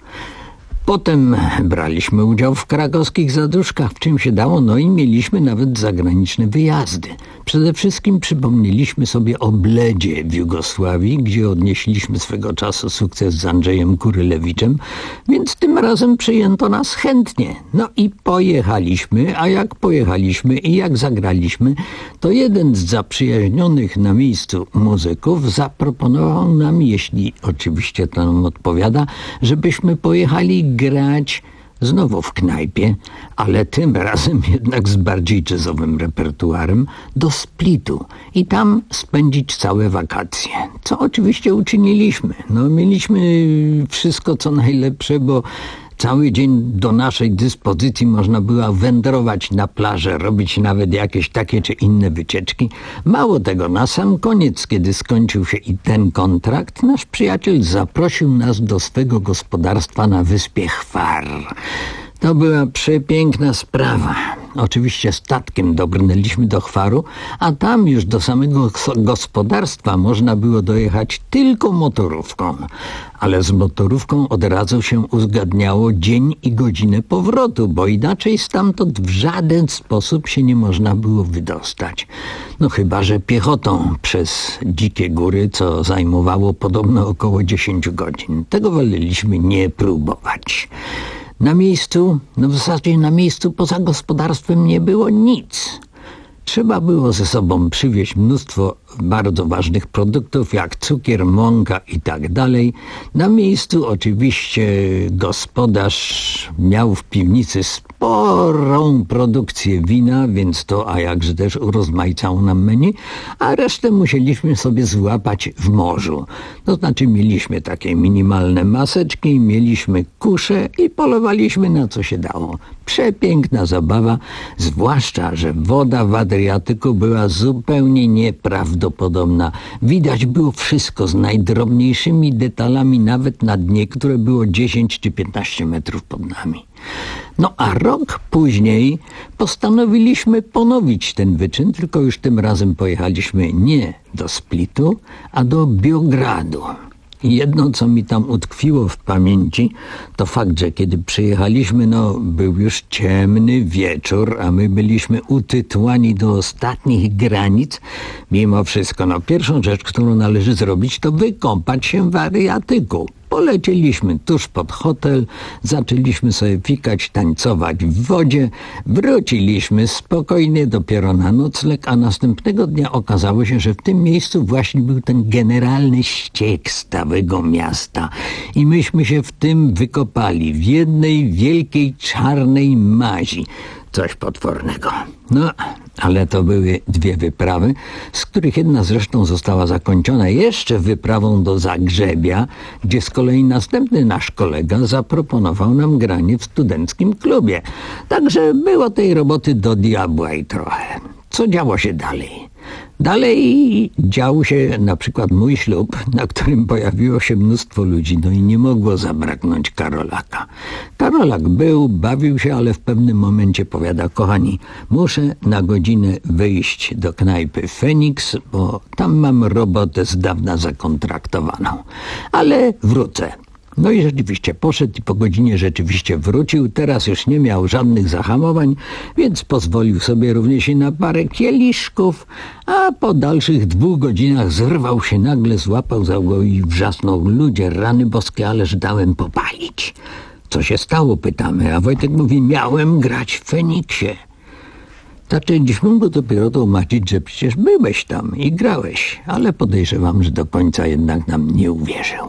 Potem braliśmy udział w krakowskich zaduszkach, w czym się dało, no i mieliśmy nawet zagraniczne wyjazdy. Przede wszystkim przypomnieliśmy sobie o Bledzie w Jugosławii, gdzie odnieśliśmy swego czasu sukces z Andrzejem Kurylewiczem, więc tym razem przyjęto nas chętnie. No i pojechaliśmy, a jak pojechaliśmy i jak zagraliśmy, to jeden z zaprzyjaźnionych na miejscu muzyków zaproponował nam, jeśli oczywiście to nam odpowiada, żebyśmy pojechali grać znowu w knajpie, ale tym razem jednak z bardziej jazzowym repertuarem, do Splitu i tam spędzić całe wakacje. Co oczywiście uczyniliśmy. No, mieliśmy wszystko co najlepsze, bo cały dzień do naszej dyspozycji można było wędrować na plażę, robić nawet jakieś takie czy inne wycieczki. Mało tego, na sam koniec, kiedy skończył się i ten kontrakt, nasz przyjaciel zaprosił nas do swego gospodarstwa na wyspie Chwar. To była przepiękna sprawa. Oczywiście statkiem dobrnęliśmy do Chwaru, a tam już do samego gospodarstwa można było dojechać tylko motorówką. Ale z motorówką od razu się uzgadniało dzień i godzinę powrotu, bo inaczej stamtąd w żaden sposób się nie można było wydostać. No chyba że piechotą przez dzikie góry, co zajmowało podobno około dziesięć godzin. Tego woleliśmy nie próbować. Na miejscu, no w zasadzie na miejscu poza gospodarstwem nie było nic. Trzeba było ze sobą przywieźć mnóstwo bardzo ważnych produktów, jak cukier, mąka i tak dalej. Na miejscu oczywiście gospodarz miał w piwnicy sporą produkcję wina, więc to, a jakże też urozmaicało nam menu, a resztę musieliśmy sobie złapać w morzu. To znaczy mieliśmy takie minimalne maseczki, mieliśmy kusze i polowaliśmy na co się dało. Przepiękna zabawa, zwłaszcza, że woda w Adriatyku była zupełnie nieprawdopodobna. Widać było wszystko z najdrobniejszymi detalami, nawet na dnie, które było dziesięć czy piętnaście metrów pod nami. No a rok później postanowiliśmy ponowić ten wyczyn, tylko już tym razem pojechaliśmy nie do Splitu, a do Biogradu. I jedno, co mi tam utkwiło w pamięci, to fakt, że kiedy przyjechaliśmy, no był już ciemny wieczór, a my byliśmy utytłani do ostatnich granic. Mimo wszystko, no pierwszą rzecz, którą należy zrobić, to wykąpać się w Adriatyku. Polecieliśmy tuż pod hotel, zaczęliśmy sobie fikać, tańcować w wodzie, wróciliśmy spokojnie dopiero na nocleg, a następnego dnia okazało się, że w tym miejscu właśnie był ten generalny ściek z całego miasta i myśmy się w tym wykopali, w jednej wielkiej czarnej mazi. Coś potwornego. No, ale to były dwie wyprawy, z których jedna zresztą została zakończona jeszcze wyprawą do Zagrzebia, gdzie z kolei następny nasz kolega zaproponował nam granie w studenckim klubie. Także było tej roboty do diabła i trochę. Co działo się dalej? Dalej działo się na przykład mój ślub, na którym pojawiło się mnóstwo ludzi, no i nie mogło zabraknąć Karolaka. Karolak był, bawił się, ale w pewnym momencie powiada: kochani, muszę na godzinę wyjść do knajpy Feniks, bo tam mam robotę z dawna zakontraktowaną, ale wrócę. No i rzeczywiście poszedł i po godzinie rzeczywiście wrócił. Teraz już nie miał żadnych zahamowań, więc pozwolił sobie również i na parę kieliszków, a po dalszych dwóch godzinach zerwał się nagle, złapał za głowę i wrzasnął: ludzie, rany boskie, ależ dałem popalić. Co się stało, pytamy, a Wojtek mówi: miałem grać w Feniksie. Zaczęliśmy mu dopiero tłumaczyć, że przecież byłeś tam i grałeś, ale podejrzewam, że do końca jednak nam nie uwierzył.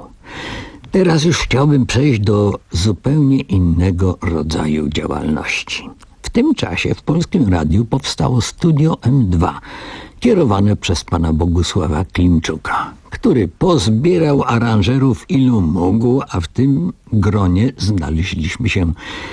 Teraz już chciałbym przejść do zupełnie innego rodzaju działalności. W tym czasie w Polskim Radiu powstało Studio M dwa, kierowane przez pana Bogusława Klimczuka, który pozbierał aranżerów ilu mógł, a w tym gronie znaleźliśmy się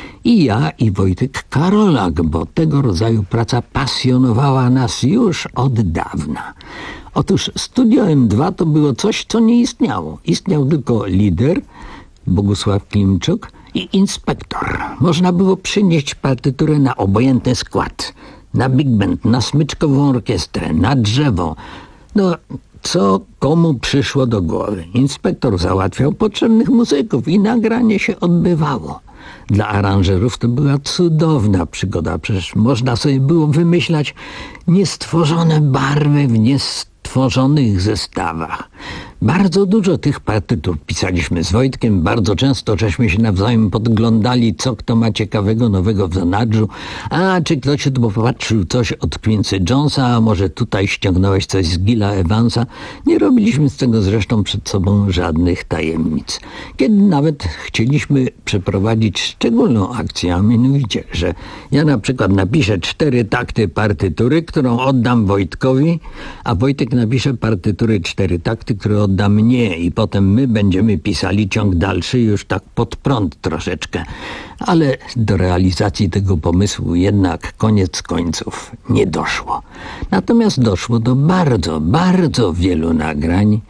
i ja, i Wojtek Karolak, bo tego rodzaju praca pasjonowała nas już od dawna. Otóż Studio M dwa to było coś, co nie istniało. Istniał tylko lider, Bogusław Klimczuk, i inspektor. Można było przynieść partyturę na obojętny skład, na big band, na smyczkową orkiestrę, na drzewo. No, co komu przyszło do głowy. Inspektor załatwiał potrzebnych muzyków i nagranie się odbywało. Dla aranżerów to była cudowna przygoda. Przecież można sobie było wymyślać niestworzone barwy w niestworzonych zestawach. Bardzo dużo tych partytur pisaliśmy z Wojtkiem. Bardzo często żeśmy się nawzajem podglądali, co kto ma ciekawego nowego w zanadrzu. A czy ktoś tu popatrzył coś od Quincy Jonesa, a może tutaj ściągnąłeś coś z Gilla Evansa. Nie robiliśmy z tego zresztą przed sobą żadnych tajemnic. Kiedy nawet chcieliśmy przeprowadzić szczególną akcję, a mianowicie, że ja na przykład napiszę cztery takty partytury, którą oddam Wojtkowi, a Wojtek napisze partytury cztery takty, które odda mnie i potem my będziemy pisali ciąg dalszy już tak pod prąd troszeczkę. Ale do realizacji tego pomysłu jednak koniec końców nie doszło. Natomiast doszło do bardzo, bardzo wielu nagrań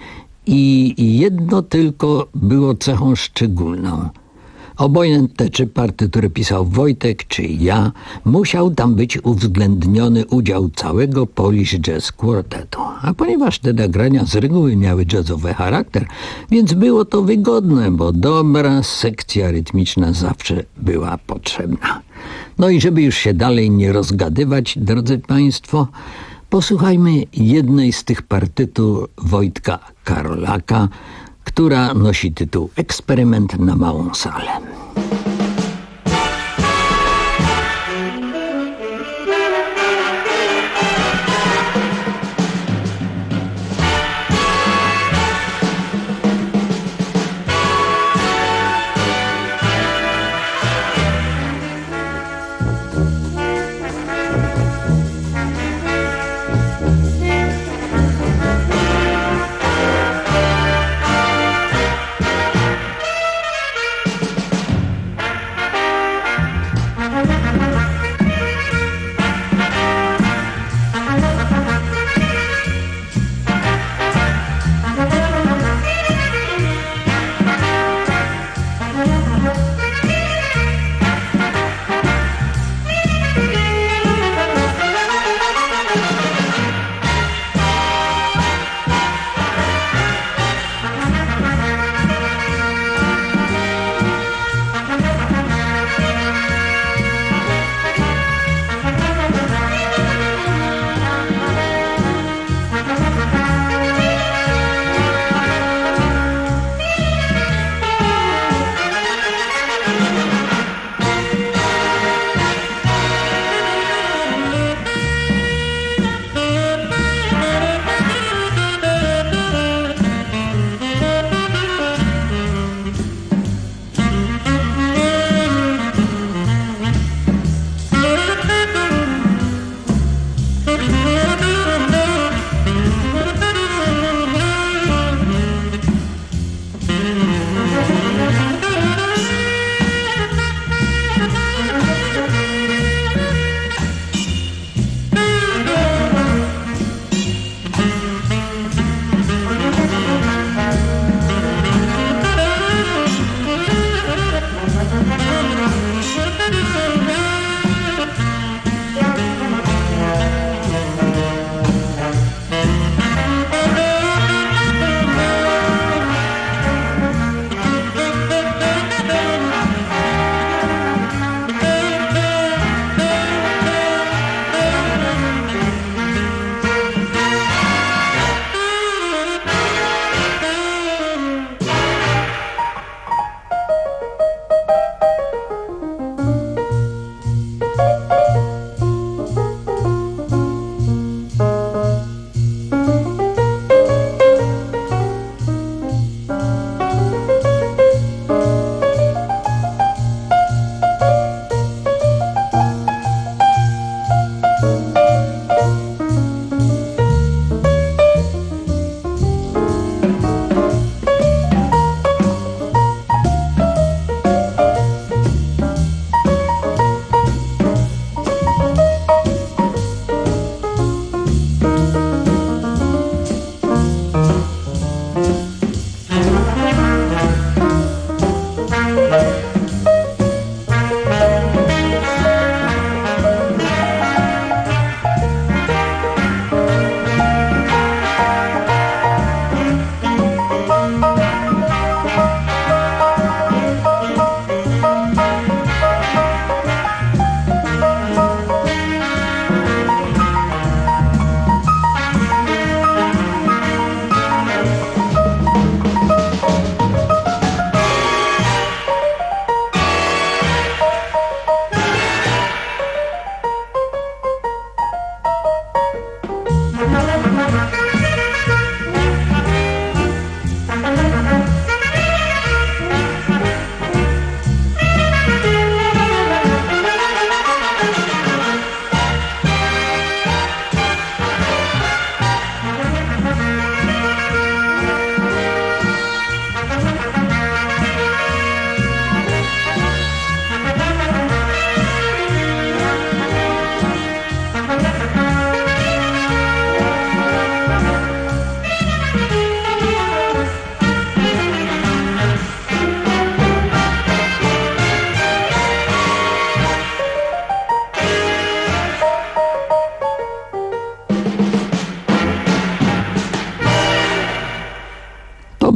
i jedno tylko było cechą szczególną. Obojętne, czy partytury pisał Wojtek, czy ja, musiał tam być uwzględniony udział całego Polish Jazz Quartetu. A ponieważ te nagrania z reguły miały jazzowy charakter, więc było to wygodne, bo dobra sekcja rytmiczna zawsze była potrzebna. No i żeby już się dalej nie rozgadywać, drodzy państwo, posłuchajmy jednej z tych partytur Wojtka Karolaka, która nosi tytuł Eksperyment na małą salę.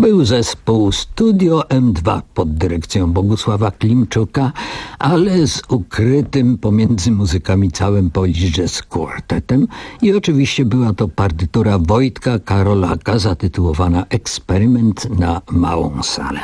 był zespół Studio M dwa pod dyrekcją Bogusława Klimczuka, ale z ukrytym pomiędzy muzykami całym Polish Jazz Quartetem i oczywiście była to partytura Wojtka Karolaka zatytułowana Eksperyment na małą salę.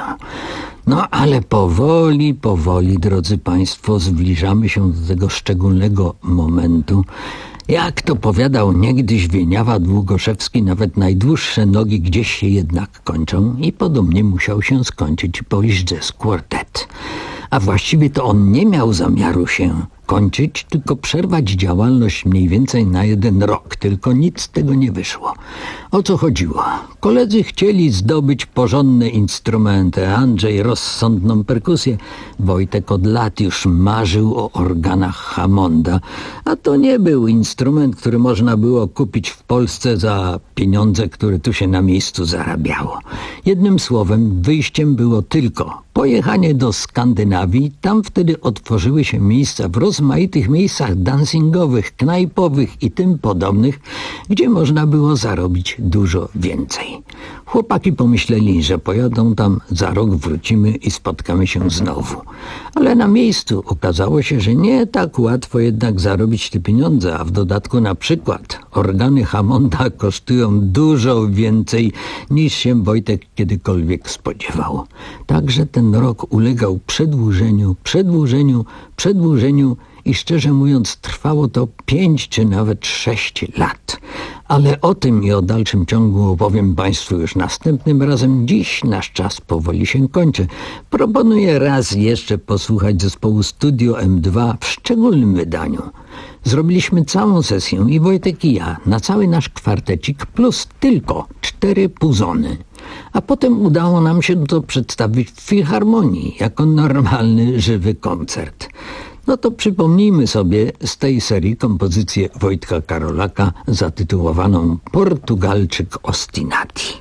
No ale powoli, powoli, drodzy Państwo, zbliżamy się do tego szczególnego momentu. Jak to powiadał niegdyś Wieniawa Długoszewski, nawet najdłuższe nogi gdzieś się jednak kończą i podobnie musiał się skończyć Polish Jazz Quartet. A właściwie to on nie miał zamiaru się kończyć, tylko przerwać działalność mniej więcej na jeden rok, tylko nic z tego nie wyszło. O co chodziło? Koledzy chcieli zdobyć porządne instrumenty, Andrzej rozsądną perkusję, Wojtek od lat już marzył o organach Hammonda, a to nie był instrument, który można było kupić w Polsce za pieniądze, które tu się na miejscu zarabiało. Jednym słowem, wyjściem było tylko pojechanie do Skandynawii, tam wtedy otworzyły się miejsca w rozmaitych miejscach dancingowych, knajpowych i tym podobnych, gdzie można było zarobić dużo więcej. Chłopaki pomyśleli, że pojadą tam, za rok wrócimy i spotkamy się znowu. Ale na miejscu okazało się, że nie tak łatwo jednak zarobić te pieniądze, a w dodatku na przykład organy Hammonda kosztują dużo więcej niż się Wojtek kiedykolwiek spodziewał. Także ten rok ulegał przedłużeniu, przedłużeniu, przedłużeniu i szczerze mówiąc trwało to pięć czy nawet sześć lat. Ale o tym i o dalszym ciągu opowiem Państwu już następnym razem. Dziś nasz czas powoli się kończy. Proponuję raz jeszcze posłuchać zespołu Studio M dwa w szczególnym wydaniu. Zrobiliśmy całą sesję i Wojtek i ja na cały nasz kwartecik plus tylko cztery puzony. A potem udało nam się to przedstawić w Filharmonii jako normalny, żywy koncert. No to przypomnijmy sobie z tej serii kompozycję Wojtka Karolaka zatytułowaną Portugalczyk Ostinati.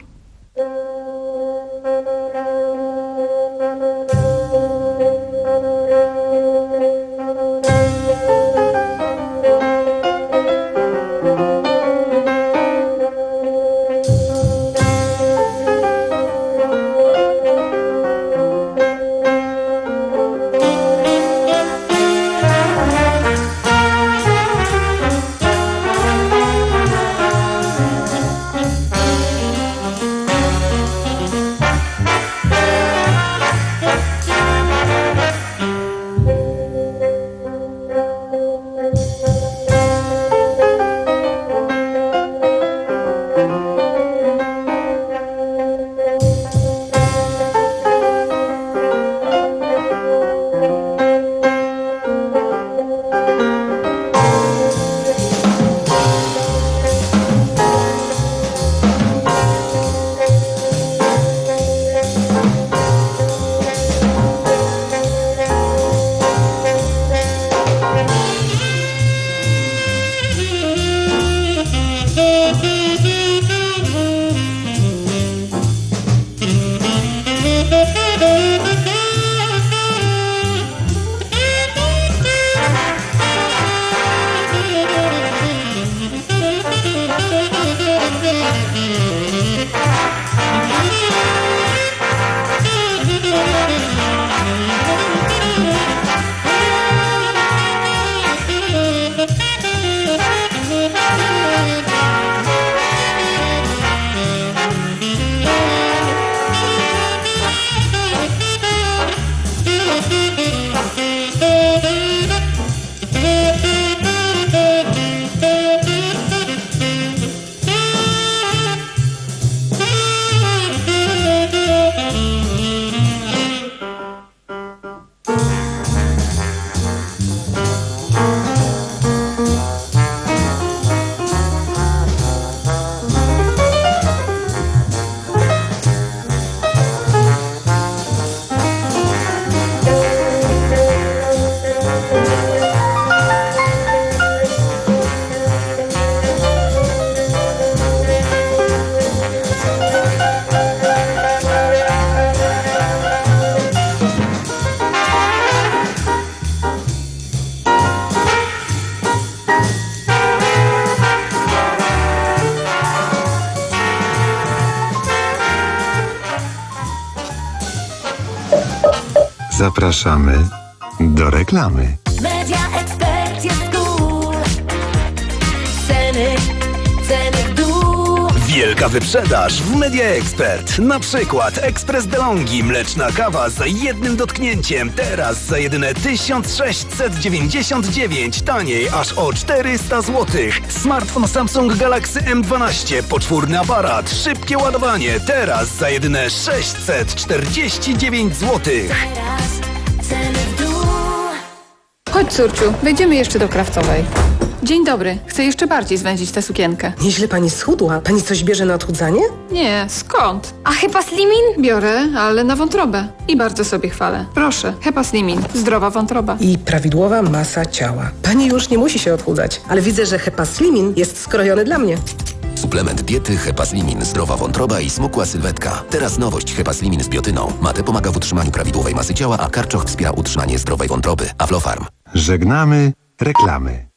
Zapraszamy do reklamy. Media Expert jest cool. Ceny, ceny w dół. Wielka wyprzedaż w Media Expert. Na przykład Ekspres DeLonghi mleczna kawa za jednym dotknięciem. Teraz za jedyne tysiąc sześćset dziewięćdziesiąt dziewięć. Taniej aż o czterysta złotych. Smartfon Samsung Galaxy M dwanaście. Poczwórny aparat. Szybkie ładowanie. Teraz za jedyne sześćset czterdzieści dziewięć złotych. Teraz ceny w dół. Chodź, córciu, wejdziemy jeszcze do Krawcowej. Dzień dobry. Chcę jeszcze bardziej zwęzić tę sukienkę. Nieźle pani schudła. Pani coś bierze na odchudzanie? Nie, skąd? A Hepa Slimin? Biorę, ale na wątrobę. I bardzo sobie chwalę. Proszę, Hepa Slimin. Zdrowa wątroba. I prawidłowa masa ciała. Pani już nie musi się odchudzać, ale widzę, że Hepa Slimin jest skrojony dla mnie. Suplement diety Hepaslimin, zdrowa wątroba i smukła sylwetka. Teraz nowość Hepaslimin z biotyną. Mate pomaga w utrzymaniu prawidłowej masy ciała, a karczoch wspiera utrzymanie zdrowej wątroby. Aflofarm. Żegnamy reklamy.